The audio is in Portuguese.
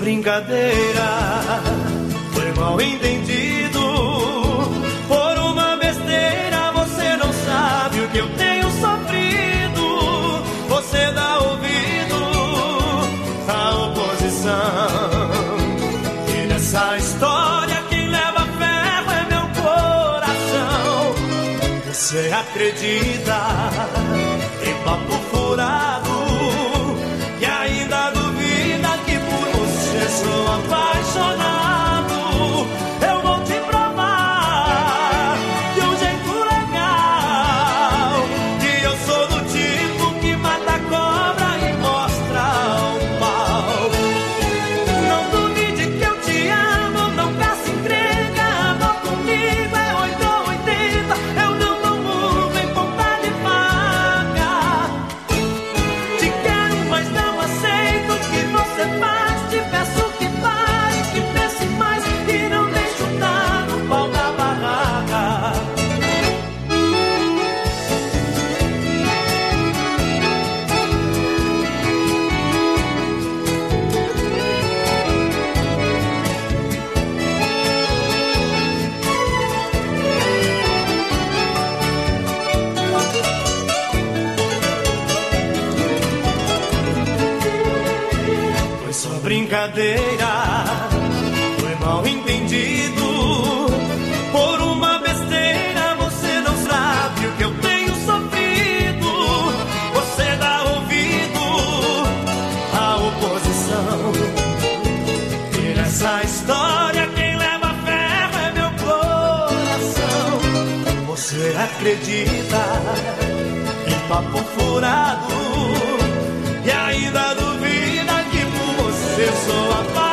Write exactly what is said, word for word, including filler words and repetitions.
brincadeira, foi mal entendido. Por uma besteira você não sabe o que eu tenho sofrido. Você dá ouvido à oposição, e nessa história quem leva ferro é meu coração. Você acredita em papo furado e ainda duvida que por você sou apaixonado. Eu vou te provar de um jeito legal que eu sou do tipo que mata a cobra e mostra o pau. Não duvide que eu te amo, não caça encrenca. Amor comigo é oito ou oitenta. Eu não dou murro em ponta de faca. Te quero, mas não aceito o que você faz. Te peço que pare, que pense mais e não deixe chutar no pau da barraca. Foi só brincadeira, foi mal entendido. Por uma besteira você não sabe o que eu tenho sofrido. Você dá ouvido à oposição, e nessa história quem leva ferro é meu coração. Você acredita em papo furado e ainda duvida que por você sou apaixonado.